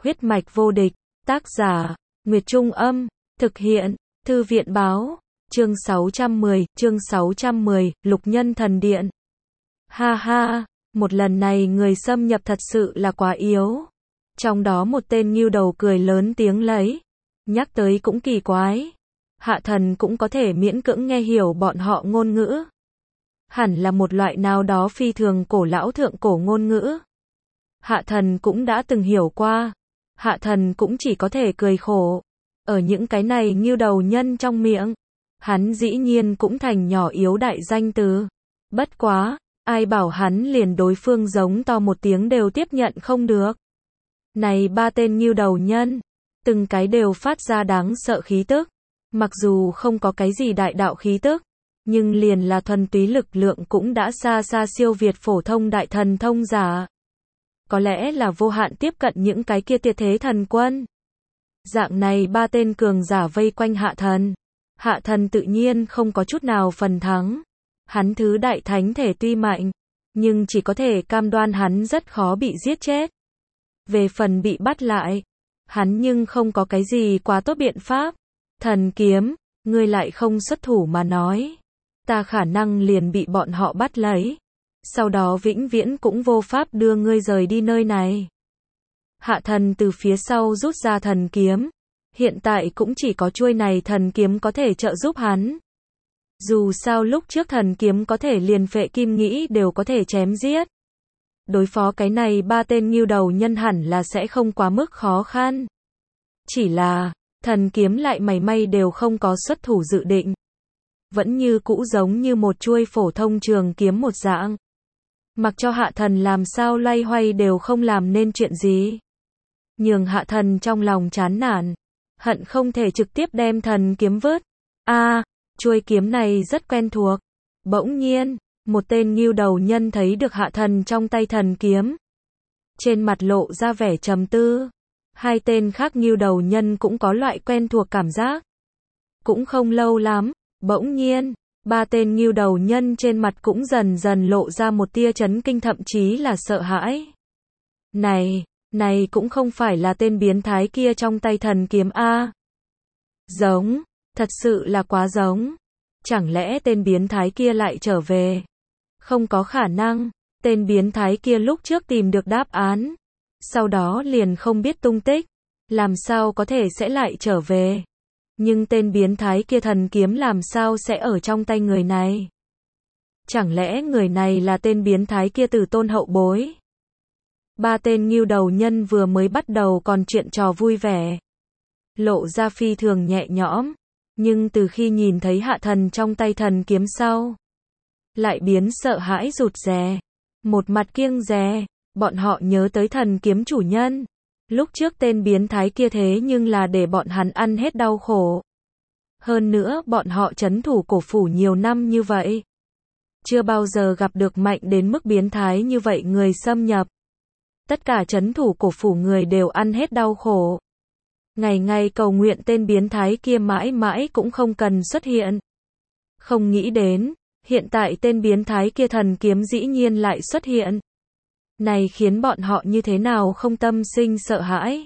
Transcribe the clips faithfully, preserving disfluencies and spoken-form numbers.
Huyết mạch vô địch, tác giả, Nguyệt Trung Âm, thực hiện, Thư viện Báo, chương sáu trăm mười, chương sáu trăm mười, Lục Nhân Thần Điện. Ha ha, một lần này người xâm nhập thật sự là quá yếu. Trong đó một tên ngưu đầu cười lớn tiếng lấy. Nhắc tới cũng kỳ quái. Hạ thần cũng có thể miễn cưỡng nghe hiểu bọn họ ngôn ngữ. Hẳn là một loại nào đó phi thường cổ lão thượng cổ ngôn ngữ. Hạ thần cũng đã từng hiểu qua. Hạ thần cũng chỉ có thể cười khổ. Ở những cái này ngưu đầu nhân trong miệng, hắn dĩ nhiên cũng thành nhỏ yếu đại danh từ. Bất quá, ai bảo hắn liền đối phương giống to một tiếng đều tiếp nhận không được. Này ba tên ngưu đầu nhân, từng cái đều phát ra đáng sợ khí tức. Mặc dù không có cái gì đại đạo khí tức, nhưng liền là thuần túy lực lượng cũng đã xa xa siêu việt phổ thông đại thần thông giả. Có lẽ là vô hạn tiếp cận những cái kia tuyệt thế thần quân. Dạng này ba tên cường giả vây quanh hạ thần. Hạ thần tự nhiên không có chút nào phần thắng. Hắn thứ đại thánh thể tuy mạnh, nhưng chỉ có thể cam đoan hắn rất khó bị giết chết. Về phần bị bắt lại, hắn nhưng không có cái gì quá tốt biện pháp. Thần kiếm, ngươi lại không xuất thủ mà nói, ta khả năng liền bị bọn họ bắt lấy. Sau đó vĩnh viễn cũng vô pháp đưa ngươi rời đi nơi này. Hạ thần từ phía sau rút ra thần kiếm. Hiện tại cũng chỉ có chuôi này thần kiếm có thể trợ giúp hắn. Dù sao lúc trước thần kiếm có thể liền phệ kim nghĩ đều có thể chém giết. Đối phó cái này ba tên ngưu đầu nhân hẳn là sẽ không quá mức khó khăn. Chỉ là, thần kiếm lại mảy may đều không có xuất thủ dự định. Vẫn như cũ giống như một chuôi phổ thông trường kiếm một dạng. Mặc cho hạ thần làm sao loay hoay đều không làm nên chuyện gì. Nhường hạ thần trong lòng chán nản. Hận không thể trực tiếp đem thần kiếm vớt. A, à, chuôi kiếm này rất quen thuộc. Bỗng nhiên, một tên ngưu đầu nhân thấy được hạ thần trong tay thần kiếm. Trên mặt lộ ra vẻ trầm tư. Hai tên khác ngưu đầu nhân cũng có loại quen thuộc cảm giác. Cũng không lâu lắm, bỗng nhiên, ba tên ngưu đầu nhân trên mặt cũng dần dần lộ ra một tia chấn kinh thậm chí là sợ hãi. Này, này cũng không phải là tên biến thái kia trong tay thần kiếm A. Giống, thật sự là quá giống. Chẳng lẽ tên biến thái kia lại trở về? Không có khả năng, tên biến thái kia lúc trước tìm được đáp án. Sau đó liền không biết tung tích. Làm sao có thể sẽ lại trở về? Nhưng tên biến thái kia thần kiếm làm sao sẽ ở trong tay người này? Chẳng lẽ người này là tên biến thái kia từ tôn hậu bối? Ba tên ngưu đầu nhân vừa mới bắt đầu còn chuyện trò vui vẻ. Lộ ra phi thường nhẹ nhõm. Nhưng từ khi nhìn thấy hạ thần trong tay thần kiếm sau, lại biến sợ hãi rụt rè. Một mặt kiêng dè, bọn họ nhớ tới thần kiếm chủ nhân. Lúc trước tên biến thái kia thế nhưng là để bọn hắn ăn hết đau khổ. Hơn nữa bọn họ trấn thủ cổ phủ nhiều năm như vậy. Chưa bao giờ gặp được mạnh đến mức biến thái như vậy người xâm nhập. Tất cả trấn thủ cổ phủ người đều ăn hết đau khổ. Ngày ngày cầu nguyện tên biến thái kia mãi mãi cũng không cần xuất hiện. Không nghĩ đến, hiện tại tên biến thái kia thần kiếm dĩ nhiên lại xuất hiện. Này khiến bọn họ như thế nào không tâm sinh sợ hãi.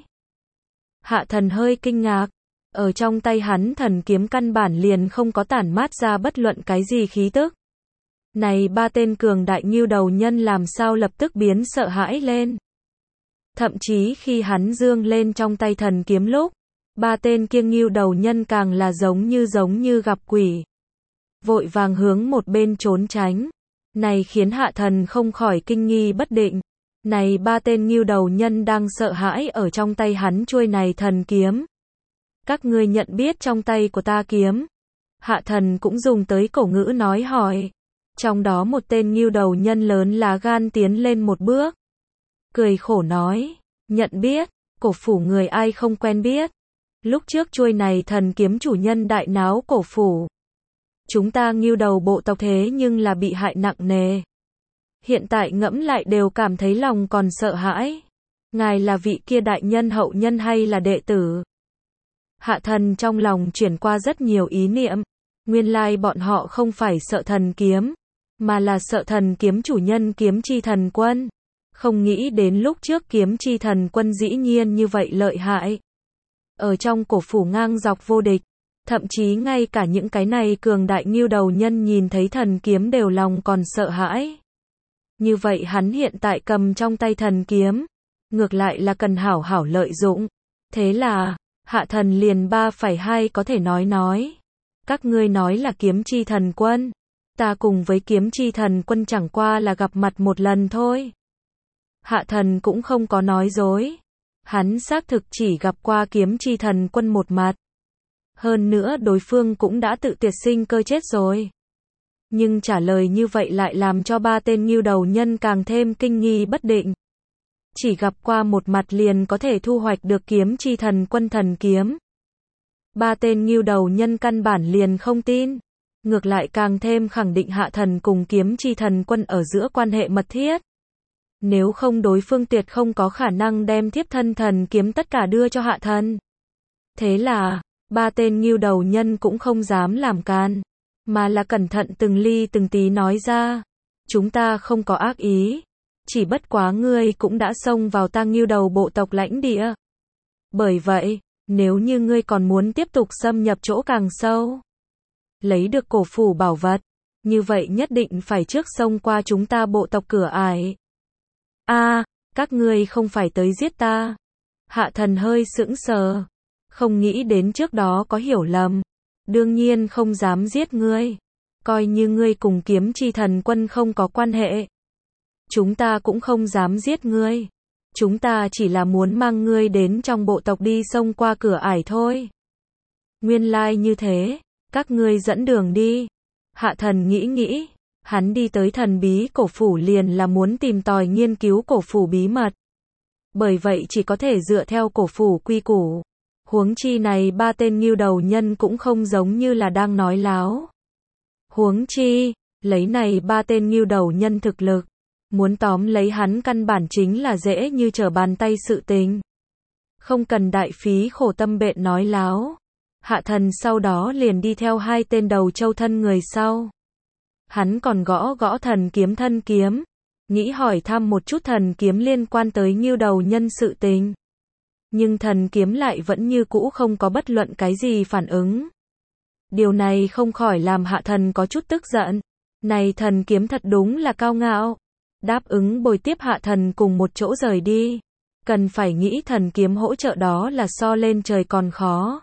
Hạ thần hơi kinh ngạc. Ở trong tay hắn thần kiếm căn bản liền không có tản mát ra bất luận cái gì khí tức. Này ba tên cường đại ngưu đầu nhân làm sao lập tức biến sợ hãi lên. Thậm chí khi hắn dương lên trong tay thần kiếm lúc, ba tên kia ngưu đầu nhân càng là giống như giống như gặp quỷ. Vội vàng hướng một bên trốn tránh. Này khiến hạ thần không khỏi kinh nghi bất định. Này ba tên ngưu đầu nhân đang sợ hãi ở trong tay hắn chuôi này thần kiếm. Các ngươi nhận biết trong tay của ta kiếm. Hạ thần cũng dùng tới cổ ngữ nói hỏi. Trong đó một tên ngưu đầu nhân lớn lá gan tiến lên một bước. Cười khổ nói, nhận biết, cổ phủ người ai không quen biết. Lúc trước chuôi này thần kiếm chủ nhân đại náo cổ phủ. Chúng ta ngưu đầu bộ tộc thế nhưng là bị hại nặng nề. Hiện tại ngẫm lại đều cảm thấy lòng còn sợ hãi. Ngài là vị kia đại nhân hậu nhân hay là đệ tử? Hạ thần trong lòng chuyển qua rất nhiều ý niệm. Nguyên lai bọn họ không phải sợ thần kiếm, mà là sợ thần kiếm chủ nhân kiếm chi thần quân. Không nghĩ đến lúc trước kiếm chi thần quân dĩ nhiên như vậy lợi hại. Ở trong cổ phủ ngang dọc vô địch, thậm chí ngay cả những cái này cường đại ngưu đầu nhân nhìn thấy thần kiếm đều lòng còn sợ hãi. Như vậy hắn hiện tại cầm trong tay thần kiếm, ngược lại là cần hảo hảo lợi dụng. Thế là, hạ thần liền ba phẩy hai có thể nói nói. Các ngươi nói là kiếm chi thần quân. Ta cùng với kiếm chi thần quân chẳng qua là gặp mặt một lần thôi. Hạ thần cũng không có nói dối. Hắn xác thực chỉ gặp qua kiếm chi thần quân một mặt. Hơn nữa đối phương cũng đã tự tiệt sinh cơ chết rồi. Nhưng trả lời như vậy lại làm cho ba tên ngưu đầu nhân càng thêm kinh nghi bất định. Chỉ gặp qua một mặt liền có thể thu hoạch được kiếm chi thần quân thần kiếm. Ba tên ngưu đầu nhân căn bản liền không tin. Ngược lại càng thêm khẳng định hạ thần cùng kiếm chi thần quân ở giữa quan hệ mật thiết. Nếu không đối phương tuyệt không có khả năng đem thiếp thân thần kiếm tất cả đưa cho hạ thần. Thế là, ba tên ngưu đầu nhân cũng không dám làm can, mà là cẩn thận từng ly từng tí nói ra. Chúng ta không có ác ý. Chỉ bất quá ngươi cũng đã xông vào ta ngưu đầu bộ tộc lãnh địa. Bởi vậy, nếu như ngươi còn muốn tiếp tục xâm nhập chỗ càng sâu, lấy được cổ phủ bảo vật, như vậy nhất định phải trước xông qua chúng ta bộ tộc cửa ải. A, à, các ngươi không phải tới giết ta. Hạ thần hơi sững sờ, không nghĩ đến trước đó có hiểu lầm. Đương nhiên không dám giết ngươi. Coi như ngươi cùng kiếm chi thần quân không có quan hệ. Chúng ta cũng không dám giết ngươi. Chúng ta chỉ là muốn mang ngươi đến trong bộ tộc đi xông qua cửa ải thôi. Nguyên lai like như thế, các ngươi dẫn đường đi. Hạ thần nghĩ nghĩ, hắn đi tới thần bí cổ phủ liền là muốn tìm tòi nghiên cứu cổ phủ bí mật. Bởi vậy chỉ có thể dựa theo cổ phủ quy củ. Huống chi này ba tên ngưu đầu nhân cũng không giống như là đang nói láo. Huống chi, lấy này ba tên ngưu đầu nhân thực lực, muốn tóm lấy hắn căn bản chính là dễ như trở bàn tay sự tình. Không cần đại phí khổ tâm bện nói láo. Hạ thần sau đó liền đi theo hai tên đầu châu thân người sau. Hắn còn gõ gõ thần kiếm thân kiếm, nghĩ hỏi thăm một chút thần kiếm liên quan tới ngưu đầu nhân sự tình. Nhưng thần kiếm lại vẫn như cũ không có bất luận cái gì phản ứng. Điều này không khỏi làm hạ thần có chút tức giận. Này thần kiếm thật đúng là cao ngạo. Đáp ứng bồi tiếp hạ thần cùng một chỗ rời đi. Cần phải nghĩ thần kiếm hỗ trợ đó là so lên trời còn khó.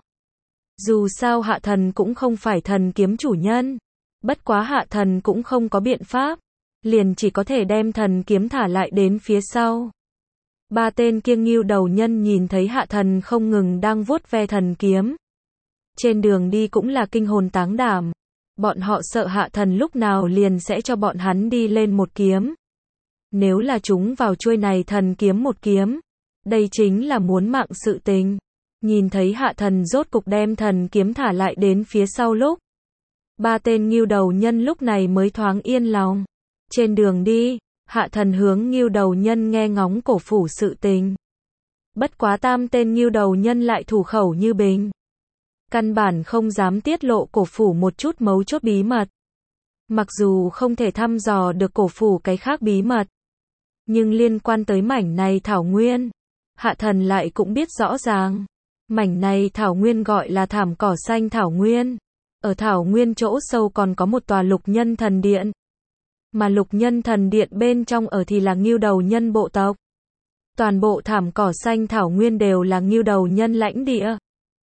Dù sao hạ thần cũng không phải thần kiếm chủ nhân. Bất quá hạ thần cũng không có biện pháp. Liền chỉ có thể đem thần kiếm thả lại đến phía sau. Ba tên kiêng ngưu đầu nhân nhìn thấy hạ thần không ngừng đang vuốt ve thần kiếm. Trên đường đi cũng là kinh hồn táng đảm. Bọn họ sợ hạ thần lúc nào liền sẽ cho bọn hắn đi lên một kiếm. Nếu là chúng vào chuôi này thần kiếm một kiếm, đây chính là muốn mạng sự tình. Nhìn thấy hạ thần rốt cục đem thần kiếm thả lại đến phía sau lúc. Ba tên ngưu đầu nhân lúc này mới thoáng yên lòng. Trên đường đi, hạ thần hướng ngưu đầu nhân nghe ngóng cổ phủ sự tình. Bất quá tam tên ngưu đầu nhân lại thủ khẩu như bình. Căn bản không dám tiết lộ cổ phủ một chút mấu chốt bí mật. Mặc dù không thể thăm dò được cổ phủ cái khác bí mật, nhưng liên quan tới mảnh này thảo nguyên, hạ thần lại cũng biết rõ ràng. Mảnh này thảo nguyên gọi là thảm cỏ xanh thảo nguyên. Ở thảo nguyên chỗ sâu còn có một tòa lục nhân thần điện. Mà lục nhân thần điện bên trong ở thì là ngưu đầu nhân bộ tộc. Toàn bộ thảm cỏ xanh thảo nguyên đều là ngưu đầu nhân lãnh địa.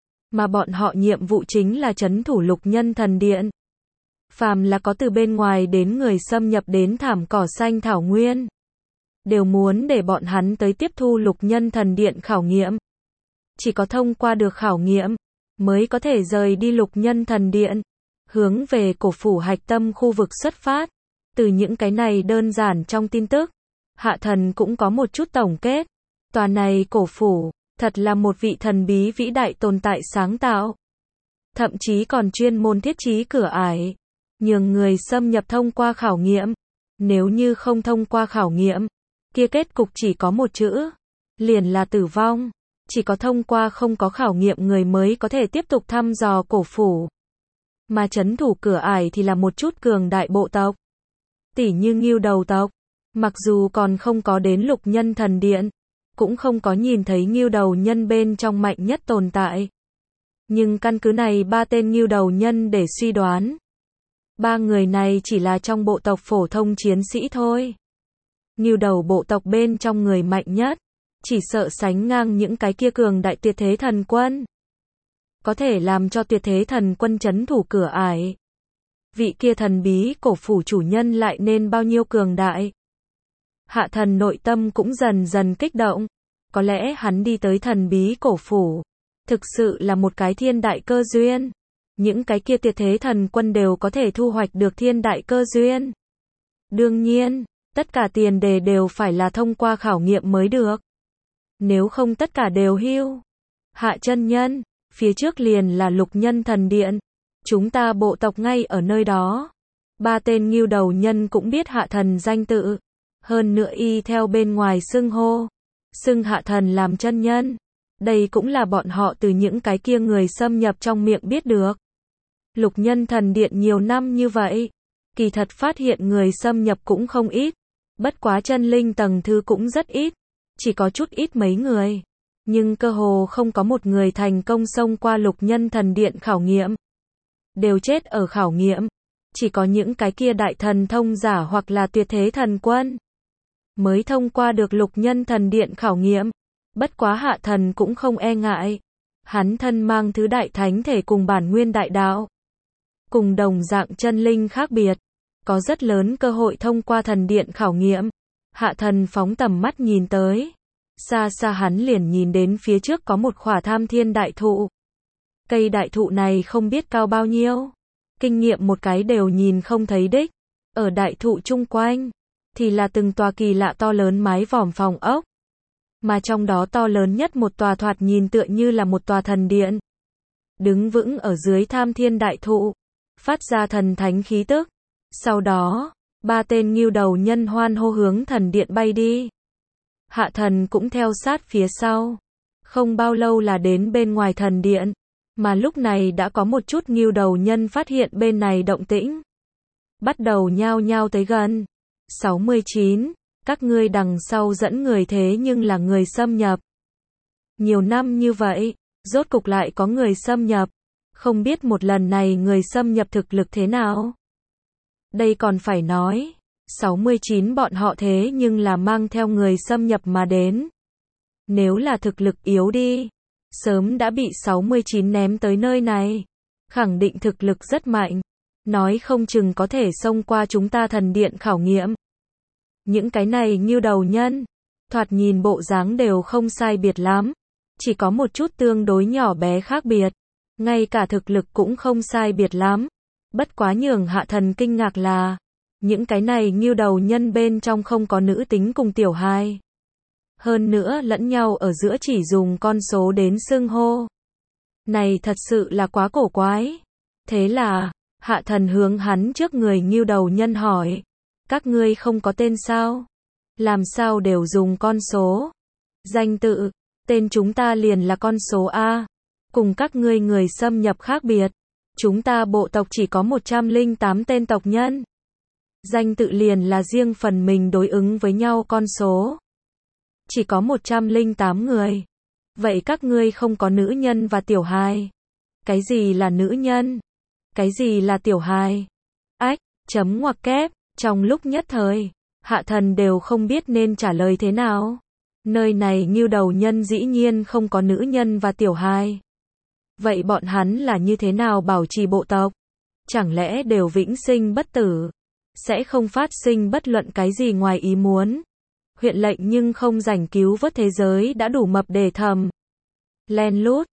Mà bọn họ nhiệm vụ chính là trấn thủ lục nhân thần điện. Phàm là có từ bên ngoài đến người xâm nhập đến thảm cỏ xanh thảo nguyên, đều muốn để bọn hắn tới tiếp thu lục nhân thần điện khảo nghiệm. Chỉ có thông qua được khảo nghiệm, mới có thể rời đi lục nhân thần điện, hướng về cổ phủ hạch tâm khu vực xuất phát. Từ những cái này đơn giản trong tin tức, hạ thần cũng có một chút tổng kết. Tòa này cổ phủ, thật là một vị thần bí vĩ đại tồn tại sáng tạo. Thậm chí còn chuyên môn thiết trí cửa ải, nhường người xâm nhập thông qua khảo nghiệm. Nếu như không thông qua khảo nghiệm, kia kết cục chỉ có một chữ, liền là tử vong. Chỉ có thông qua không có khảo nghiệm người mới có thể tiếp tục thăm dò cổ phủ. Mà trấn thủ cửa ải thì là một chút cường đại bộ tộc. Tỉ như ngưu đầu tộc. Mặc dù còn không có đến lục nhân thần điện, cũng không có nhìn thấy ngưu đầu nhân bên trong mạnh nhất tồn tại. Nhưng căn cứ này ba tên ngưu đầu nhân để suy đoán. Ba người này chỉ là trong bộ tộc phổ thông chiến sĩ thôi. Ngưu đầu bộ tộc bên trong người mạnh nhất, chỉ sợ sánh ngang những cái kia cường đại tuyệt thế thần quân. Có thể làm cho tuyệt thế thần quân trấn thủ cửa ải. Vị kia thần bí cổ phủ chủ nhân lại nên bao nhiêu cường đại. Hạ thần nội tâm cũng dần dần kích động. Có lẽ hắn đi tới thần bí cổ phủ, thực sự là một cái thiên đại cơ duyên. Những cái kia tuyệt thế thần quân đều có thể thu hoạch được thiên đại cơ duyên. Đương nhiên, tất cả tiền đề đều phải là thông qua khảo nghiệm mới được. Nếu không tất cả đều hưu. Hạ chân nhân, phía trước liền là lục nhân thần điện. Chúng ta bộ tộc ngay ở nơi đó. Ba tên ngưu đầu nhân cũng biết hạ thần danh tự. Hơn nữa y theo bên ngoài xưng hô. Xưng hạ thần làm chân nhân. Đây cũng là bọn họ từ những cái kia người xâm nhập trong miệng biết được. Lục nhân thần điện nhiều năm như vậy. Kỳ thật phát hiện người xâm nhập cũng không ít. Bất quá chân linh tầng thứ cũng rất ít. Chỉ có chút ít mấy người. Nhưng cơ hồ không có một người thành công xông qua lục nhân thần điện khảo nghiệm. Đều chết ở khảo nghiệm. Chỉ có những cái kia đại thần thông giả hoặc là tuyệt thế thần quân mới thông qua được lục nhân thần điện khảo nghiệm. Bất quá hạ thần cũng không e ngại. Hắn thân mang thứ đại thánh thể cùng bản nguyên đại đạo. Cùng đồng dạng chân linh khác biệt. Có rất lớn cơ hội thông qua thần điện khảo nghiệm. Hạ thần phóng tầm mắt nhìn tới. Xa xa hắn liền nhìn đến phía trước có một khỏa tham thiên đại thụ. Cây đại thụ này không biết cao bao nhiêu. Kinh nghiệm một cái đều nhìn không thấy đích. Ở đại thụ chung quanh, thì là từng tòa kỳ lạ to lớn mái vòm phòng ốc. Mà trong đó to lớn nhất một tòa thoạt nhìn tựa như là một tòa thần điện. Đứng vững ở dưới tham thiên đại thụ. Phát ra thần thánh khí tức. Sau đó, ba tên ngưu đầu nhân hoan hô hướng thần điện bay đi. Hạ thần cũng theo sát phía sau. Không bao lâu là đến bên ngoài thần điện. Mà lúc này đã có một chút ngưu đầu nhân phát hiện bên này động tĩnh. Bắt đầu nhao nhao tới gần. sáu mươi chín. Các ngươi đằng sau dẫn người thế nhưng là người xâm nhập. Nhiều năm như vậy, rốt cục lại có người xâm nhập. Không biết một lần này người xâm nhập thực lực thế nào. Đây còn phải nói. sáu mươi chín bọn họ thế nhưng là mang theo người xâm nhập mà đến. Nếu là thực lực yếu đi, sớm đã bị sáu mươi chín ném tới nơi này. Khẳng định thực lực rất mạnh. Nói không chừng có thể xông qua chúng ta thần điện khảo nghiệm. Những cái này như đầu nhân, thoạt nhìn bộ dáng đều không sai biệt lắm. Chỉ có một chút tương đối nhỏ bé khác biệt. Ngay cả thực lực cũng không sai biệt lắm. Bất quá nhường hạ thần kinh ngạc là, những cái này ngưu đầu nhân bên trong không có nữ tính cùng tiểu hài. Hơn nữa lẫn nhau ở giữa chỉ dùng con số đến xưng hô. Này thật sự là quá cổ quái. Thế là, hạ thần hướng hắn trước người ngưu đầu nhân hỏi. Các ngươi không có tên sao? Làm sao đều dùng con số? Danh tự, tên chúng ta liền là con số A. Cùng các ngươi người xâm nhập khác biệt. Chúng ta bộ tộc chỉ có một trăm lẻ tám tên tộc nhân. Danh tự liền là riêng phần mình đối ứng với nhau con số. Chỉ có một trăm lẻ tám người. Vậy các ngươi không có nữ nhân và tiểu hài. Cái gì là nữ nhân? Cái gì là tiểu hài? Ách, chấm ngoặc kép, trong lúc nhất thời, hạ thần đều không biết nên trả lời thế nào. Nơi này ngưu đầu nhân dĩ nhiên không có nữ nhân và tiểu hài. Vậy bọn hắn là như thế nào bảo trì bộ tộc? Chẳng lẽ đều vĩnh sinh bất tử? Sẽ không phát sinh bất luận cái gì ngoài ý muốn. Huyện lệnh nhưng không rảnh cứu vớt thế giới đã đủ mập để thầm. Len lút,